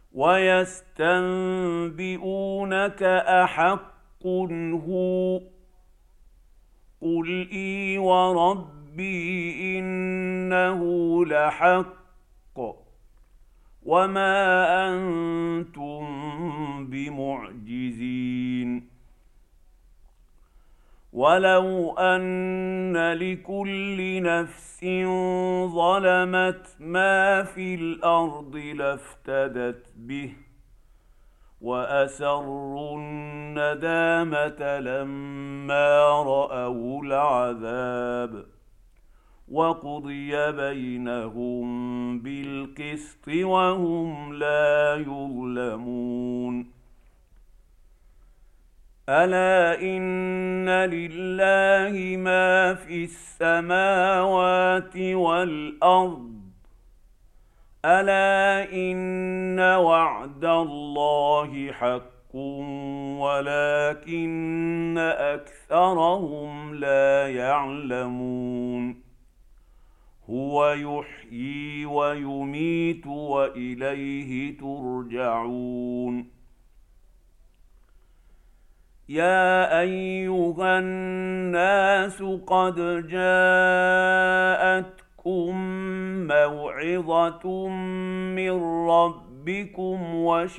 ويستنبئونك أحق هو، قل إي وربي إنه لحق وما أنتم بمعجزين. ولو أن لكل نفس ظلمت ما في الأرض لافتدت به وأسروا الندامة لما رأوا العذاب وقضي بينهم بالقسط وهم لا يظلمون. ألا إن لله ما في السماوات والأرض، ألا إن وعد الله حق ولكن أكثرهم لا يعلمون. هو يحيي ويميت وإليه ترجعون. يا أيها الناس قد جاءتكم موعظة من ربكم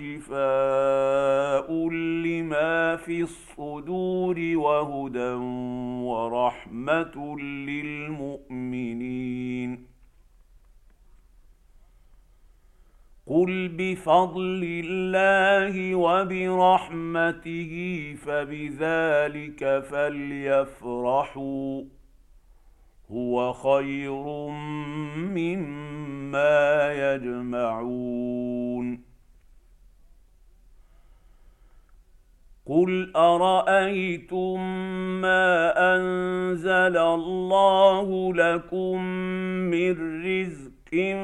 وشفاء لما في الصدور وهدى ورحمة للمؤمنين. قل بفضل الله وبرحمته فبذلك فليفرحوا هو خير مما يجمعون. قل أرأيتم ما أنزل الله لكم من رزق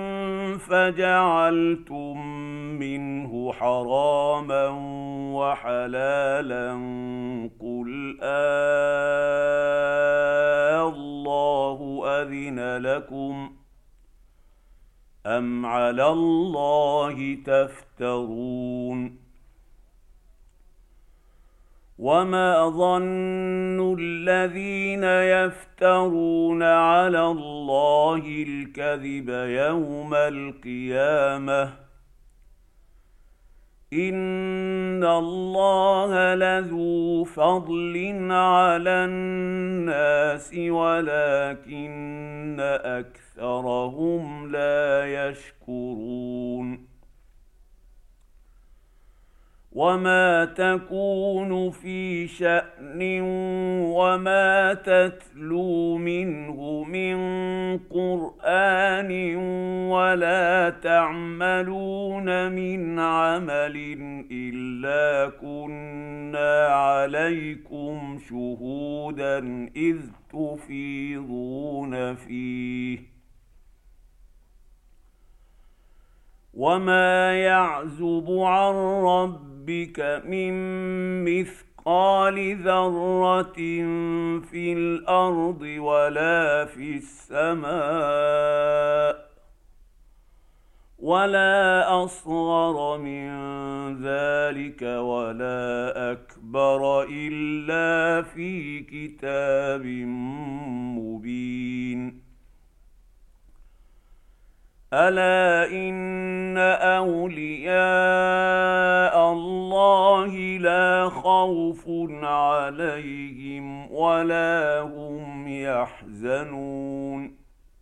فجعلتم منه حراما وحلالا قل الله أذن لكم أم على الله تفترون. وما ظن الذين يفترون على الله الكذب يوم القيامة إن الله لذو فضل على الناس ولكن أكثرهم لا يشكرون. وما تكون في شأن وما تتلو منه من قرآن ولا تعملون من عمل إلا كنا عليكم شهودا إذ تفيضون فيه. وما يعزب عن ربك من مثقال ذرة في الأرض ولا في السماء ولا أصغر من ذلك ولا أكبر إلا في كتاب مبين. ألا إن أولياء الله لا خوف عليهم ولا هم يحزنون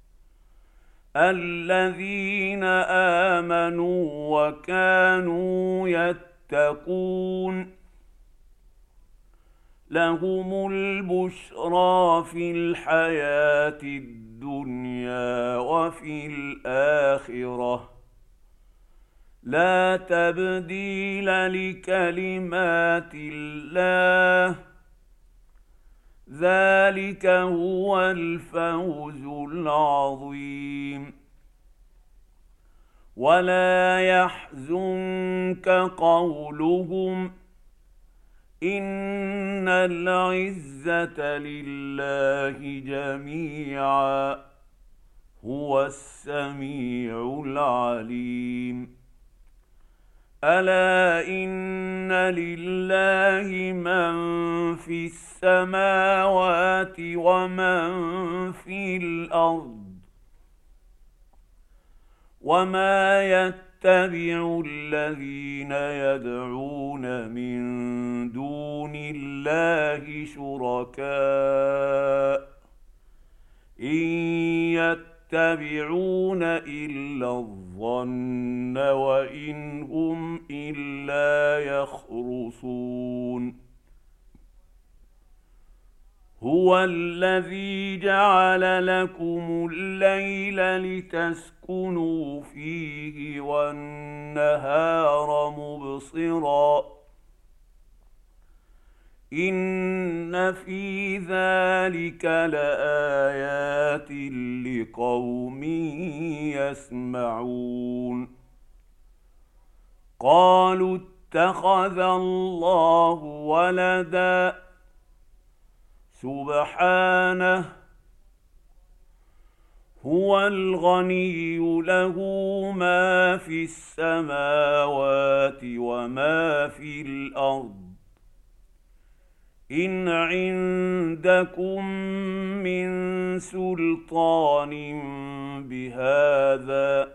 الذين آمنوا وكانوا يتقون لهم البشرى في الحياة الدنيا وفي الآخرة لا تبديل لكلمات الله ذلك هو الفوز العظيم. ولا يحزنك قولهم إن العزة لله جميعا هو السميع العليم. الا ان لله من في السماوات ومن في الارض وما يتبع الذين يدعون من دون الله شركاء إن يتبعون إلا الظن وإن هم إلا يخرصون هو الذي جعل لكم الليل لتسكنوا فيه والنهار مبصرا إن في ذلك لآيات لقوم يسمعون قالوا اتخذ الله ولدا سبحانه هو الغني له ما في السماوات وما في الأرض إن عندكم من سلطان بهذا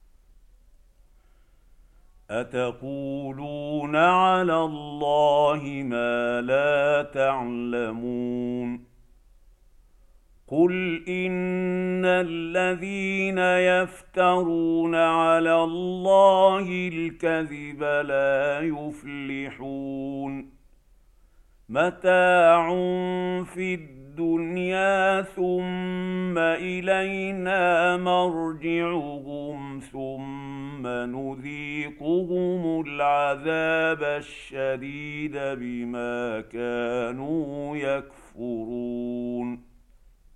أتقولون على الله ما لا تعلمون قل إن الذين يفترون على الله الكذب لا يفلحون متاع في الدنيا ثم إلينا مرجعهم ثم نذيقهم العذاب الشديد بما كانوا يكفرون